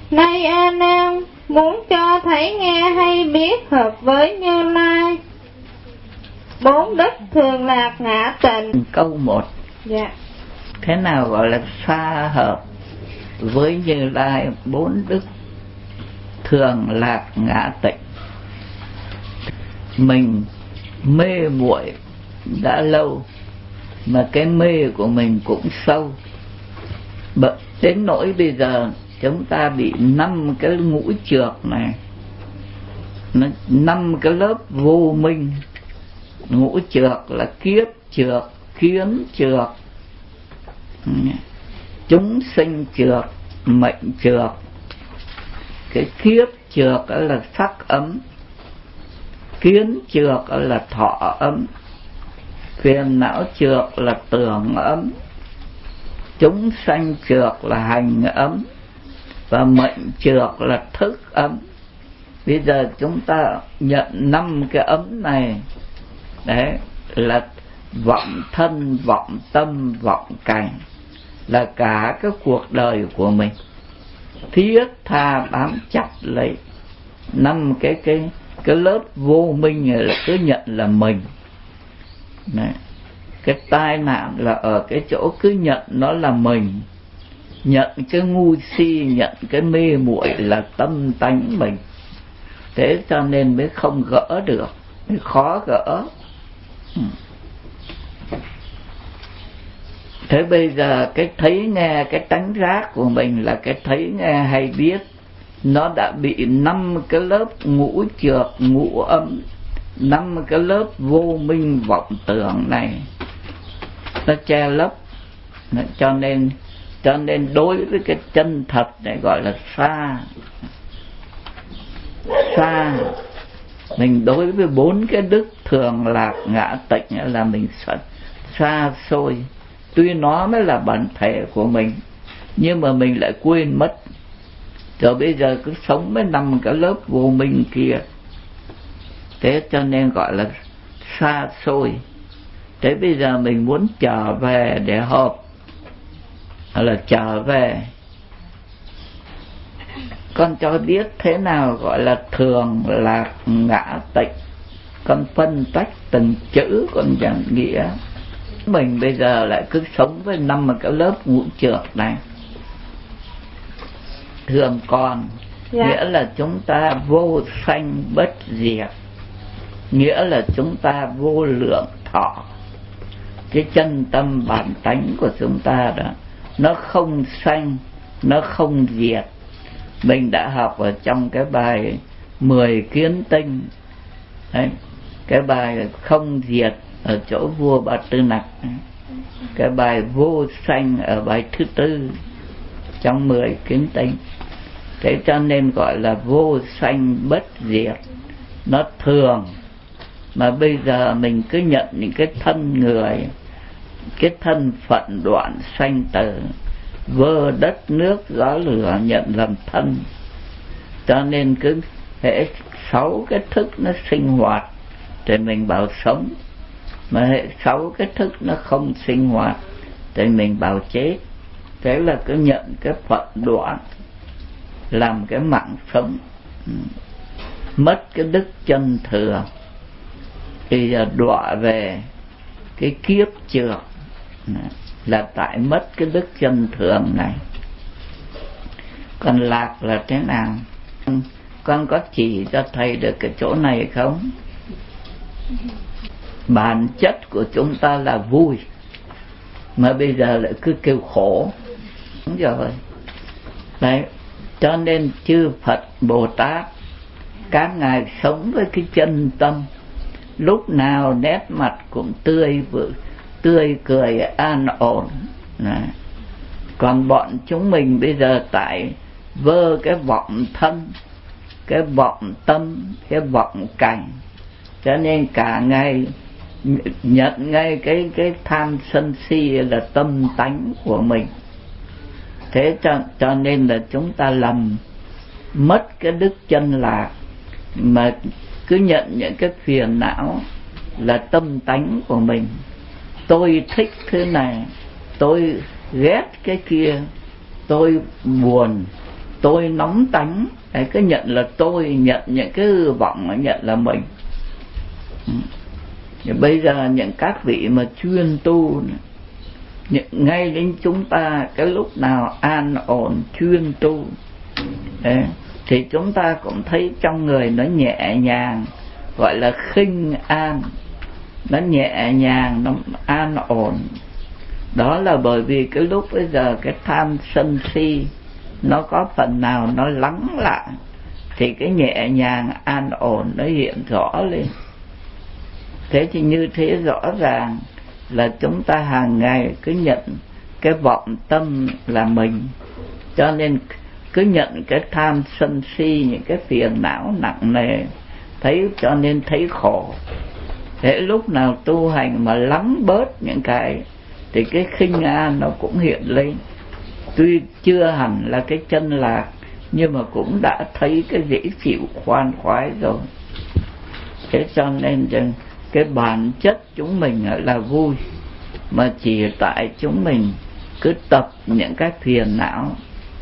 Nay A Nan muốn cho thấy nghe hay biết hợp với Như Lai. Bốn đức thường lạc ngã tịnh. Câu 1. Dạ. Thế nào gọi là xa hợp với Như Lai? Bốn đức thường lạc ngã tịnh. Mình mê muội đã lâu, mà cái mê của mình cũng sâu, đến nỗi bây giờ chúng ta bị 5 cái ngũ trược này, 5 cái lớp vô minh. Ngũ trược là kiếp trược, kiến trược, chúng sinh trược, mệnh trược. Cái kiếp trược là sắc ấm, kiến trược là thọ ấm, phiền não trược là tưởng ấm, chúng sanh trược là hành ấm, và mệnh trược là thức ấm. Bây giờ chúng ta nhận 5 cái ấm này, đấy là vọng thân, vọng tâm, vọng cảnh, là cả cái cuộc đời của mình thiết tha bám chặt lấy 5 cái lớp vô minh này, là cứ nhận là mình. Đấy. Cái tai nạn là ở cái chỗ cứ nhận nó là mình, nhận cái ngu si, nhận cái mê muội là tâm tánh mình. Thế cho nên mới không gỡ được, mới khó gỡ. Thế bây giờ cái thấy nghe, cái tánh giác của mình là cái thấy nghe hay biết, nó đã bị 5 cái lớp ngũ trược, ngũ ấm, 5 cái lớp vô minh vọng tưởng này nó che lấp. Cho nên đối với cái chân thật này gọi là xa. Xa. Mình đối với 4 cái đức thường lạc ngã tịnh là mình xa xôi. Tuy nó mới là bản thể của mình, nhưng mà mình lại quên mất. Rồi bây giờ cứ sống với 5 cái lớp vô minh kia. Thế cho nên gọi là xa xôi. Thế bây giờ mình muốn trở về để hợp, là trở về. Con cho biết thế nào gọi là thường lạc ngã tịnh. Con phân tách từng chữ, con chẳng nghĩa. Mình bây giờ lại cứ sống với 5 cái lớp ngũ trược này. Thường còn, nghĩa là chúng ta vô sanh bất diệt, nghĩa là chúng ta vô lượng thọ. Cái chân tâm bản tánh của chúng ta đó, nó không sanh, nó không diệt. Mình đã học ở trong cái bài 10 kiến tinh. Đấy, cái bài không diệt ở chỗ vua Ba Tư Nặc, cái bài vô sanh ở bài thứ 4 trong 10 kiến tinh. Thế cho nên gọi là vô sanh bất diệt. Nó thường. Mà bây giờ mình cứ nhận những cái thân người, cái thân phận đoạn sanh tử, vơ đất nước gió lửa nhận làm thân. Cho nên cứ hệ 6 cái thức nó sinh hoạt thì mình bảo sống, mà hệ 6 cái thức nó không sinh hoạt thì mình bảo chết. Thế là cứ nhận cái phận đoạn làm cái mạng sống. Mất cái đức chân thừa thì đọa về cái kiếp trược, là tại mất cái đức chân thường này. Còn lạc là thế nào? Con có chỉ cho thầy được cái chỗ này không? Bản chất của chúng ta là vui, mà bây giờ lại cứ kêu khổ. Đúng rồi. Đấy. Cho nên chư Phật Bồ Tát các ngài sống với cái chân tâm, lúc nào nét mặt cũng tươi cười an ổn. Đấy. Còn bọn chúng mình bây giờ tại vơ cái vọng thân, cái vọng tâm, cái vọng cảnh, cho nên cả ngày nhận ngay cái tham sân si là tâm tánh của mình. Thế cho nên là chúng ta lầm mất cái đức chân lạc, mà cứ nhận những cái phiền não là tâm tánh của mình. Tôi thích thế này, tôi ghét cái kia, tôi buồn, tôi nóng tánh, đấy, cứ nhận là tôi, nhận những cái hư vọng, nhận là mình. Bây giờ những các vị mà chuyên tu, ngay đến chúng ta cái lúc nào an ổn chuyên tu đấy, thì chúng ta cũng thấy trong người nó nhẹ nhàng, gọi là khinh an, nó nhẹ nhàng, nó an ổn. Đó là bởi vì cái lúc bây giờ cái tham sân si nó có phần nào nó lắng lại, thì cái nhẹ nhàng an ổn nó hiện rõ lên. Thế thì như thế rõ ràng là chúng ta hàng ngày cứ nhận cái vọng tâm là mình, cho nên cứ nhận cái tham sân si, những cái phiền não nặng nề, thấy cho nên thấy khổ. Thế lúc nào tu hành mà lắng bớt những cái thì cái khinh an nó cũng hiện lên. Tuy chưa hẳn là cái chân lạc, nhưng mà cũng đã thấy cái dễ chịu khoan khoái rồi. Thế cho nên cái bản chất chúng mình là vui, mà chỉ tại chúng mình cứ tập những cái phiền não.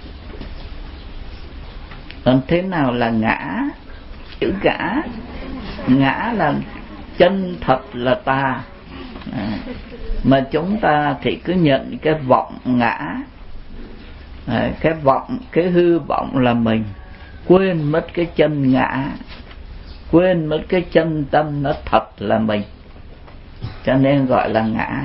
Còn thế nào là ngã? Chữ ngã là chân thật là ta, mà chúng ta thì cứ nhận cái vọng ngã, cái vọng, cái hư vọng là mình, quên mất cái chân ngã, quên mất cái chân tâm nó thật là mình, cho nên gọi là ngã.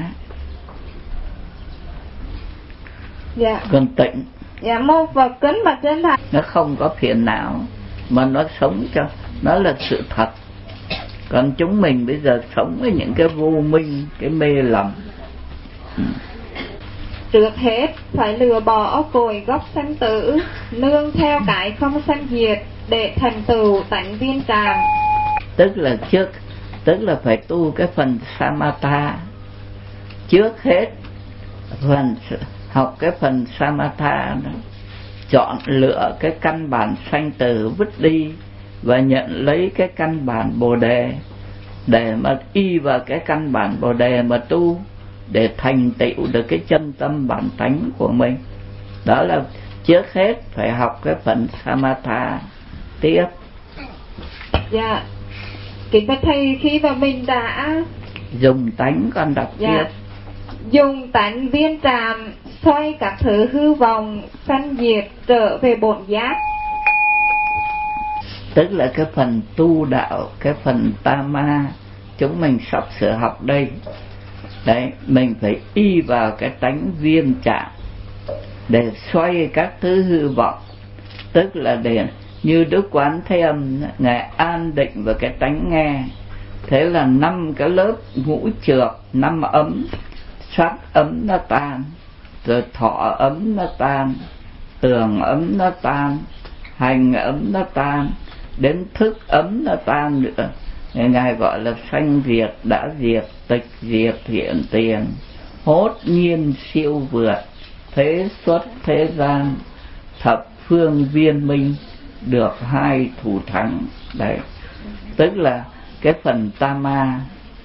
Dạ. Còn tịnh, dạ mô Phật kính bạch trên thầy, nó không có phiền não mà nó sống cho nó là sự thật. Còn chúng mình bây giờ sống với những cái vô minh, cái mê lầm. Trước hết phải lừa bỏ cội gốc sanh tử, nương theo cái không sanh diệt để thành tựu tánh viên tràng. Tức là phải tu cái phần samatha. Trước hết học cái phần samatha đó, chọn lựa cái căn bản sanh tử vứt đi và nhận lấy cái căn bản bồ đề, để mà y vào cái căn bản bồ đề mà tu, để thành tựu được cái chân tâm bản tánh của mình. Đó là trước hết phải học cái phần samatha tiếp. Dạ. Kính bạch thầy, khi mà mình đã dùng tánh, con đọc tiếp. Dùng tánh viên tràm xoay các thứ hư vọng sanh diệt trở về bổn giác. Tức là cái phần tu đạo, cái phần tama chúng mình sắp sửa học đây. Đấy, mình phải y vào cái tánh viên trạm để xoay các thứ hư vọng. Tức là để như Đức Quán Thế Âm, Ngài an định vào cái tánh nghe. Thế là 5 cái lớp ngũ trược, 5 ấm, sát ấm nó tan, rồi thọ ấm nó tan, tường ấm nó tan, hành ấm nó tan, đến thức ấm nó tan nữa. Ngài gọi là sanh diệt đã diệt, tịch diệt hiện tiền, hốt nhiên siêu vượt, thế xuất thế gian, thập phương viên minh, được 2 thủ thắng. Đấy, tức là cái phần tama.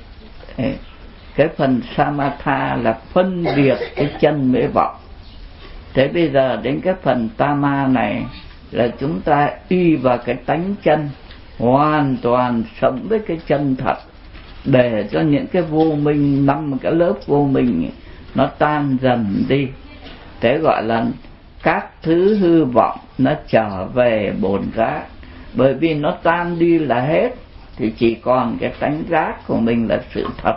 Cái phần samatha là phân biệt cái chân mê vọng. Thế bây giờ đến cái phần tama này là chúng ta y vào cái tánh chân, hoàn toàn sống với cái chân thật, để cho những cái vô minh, 5 cái lớp vô minh nó tan dần đi. Thế gọi là các thứ hư vọng nó trở về bổn giác. Bởi vì nó tan đi là hết, thì chỉ còn cái tánh giác của mình là sự thật.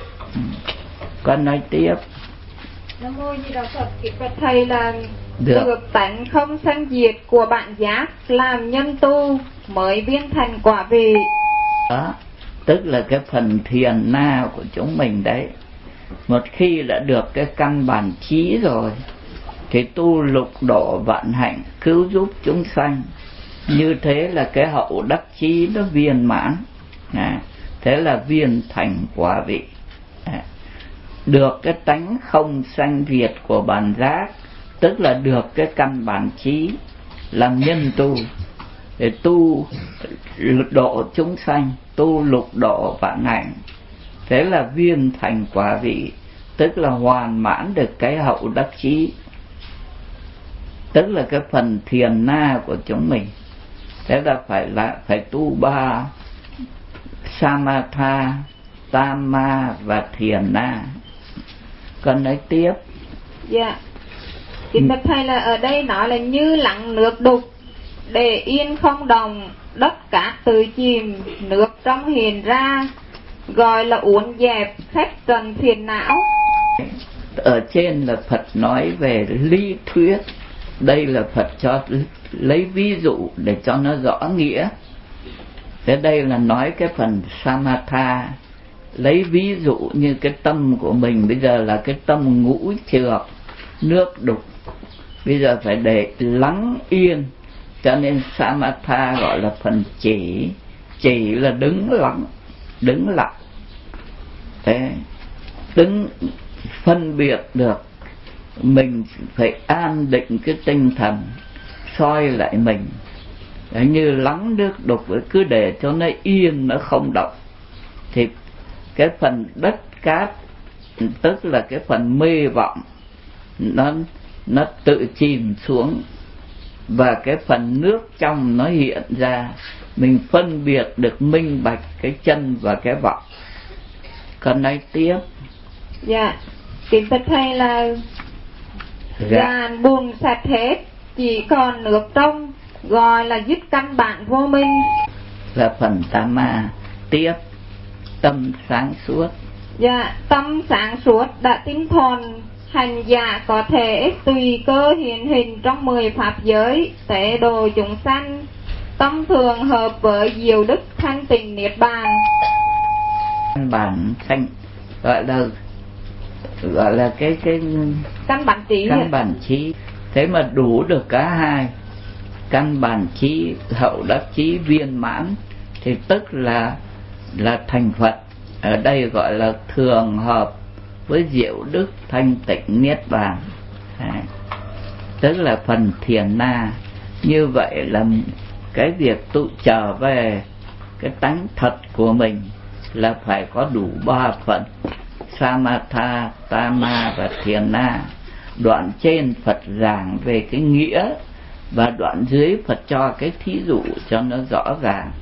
Con nói tiếp. Nam mô Di Đà Phật. Kính bạch thầy, là được tánh không sanh diệt của bạn giác làm nhân tu mới viên thành quả vị. Đó, tức là cái phần thiền na của chúng mình đấy. Một khi đã được cái căn bản trí rồi thì tu lục độ vạn hạnh, cứu giúp chúng sanh. Như thế là cái hậu đắc chí nó viên mãn. Thế là viên thành quả vị. Được cái tánh không sanh diệt của bản giác, tức là được cái căn bản trí làm nhân tu, để tu độ chúng sanh, tu lục độ vạn hạnh. Thế là viên thành quả vị, tức là hoàn mãn được cái hậu đắc chí. tức là cái phần thiền na của chúng mình. Thế là phải tu 3 samatha, tama và thiền na. Con nói tiếp. Dạ. Kính bạch thầy, là ở đây nói là như lặng nước đục, để yên không động, đất cát tự chìm, nước trong hiện ra, gọi là uốn dẹp khách trần phiền não. Ở trên là Phật nói về lý thuyết, đây là Phật cho lấy ví dụ để cho nó rõ nghĩa. Thế đây là nói cái phần samatha, lấy ví dụ như cái tâm của mình bây giờ là cái tâm ngũ trược, nước đục, bây giờ phải để lắng yên, cho nên samatha gọi là phần chỉ là đứng lặng. Thế đứng phân biệt được, mình phải an định cái tinh thần, soi lại mình. Đấy, như lắng nước đục, cứ để cho nó yên, nó không động, thì cái phần đất cát, tức là cái phần mê vọng, nó tự chìm xuống, và cái phần nước trong nó hiện ra, mình phân biệt được minh bạch cái chân và cái vọng. Con nói tiếp. Dạ. Kính bạch thầy, là gàn bùn sạch hết, chỉ còn nước trong, gọi là dứt căn bản vô minh. Là phần tama. Tiếp. Tâm sáng suốt. Dạ. Tâm sáng suốt đã tinh thuần, hành giả có thể tùy cơ hiện hình trong 10 pháp giới, tế độ chúng sanh. Tâm thường hợp với diệu đức thanh tịnh niết bàn. Căn bản thanh gọi là cái căn bản trí. Căn bản trí. Thế mà đủ được cả hai, căn bản trí, hậu đắc trí viên mãn, thì tức là thành Phật. Ở đây gọi là thường hợp với diệu đức thanh tịnh niết bàn. Tức là phần thiền na. Như vậy là cái việc tụ trở về cái tánh thật của mình là phải có đủ 3 phần: samatha, tama và thiền na. Đoạn trên Phật giảng về cái nghĩa, và đoạn dưới Phật cho cái thí dụ cho nó rõ ràng.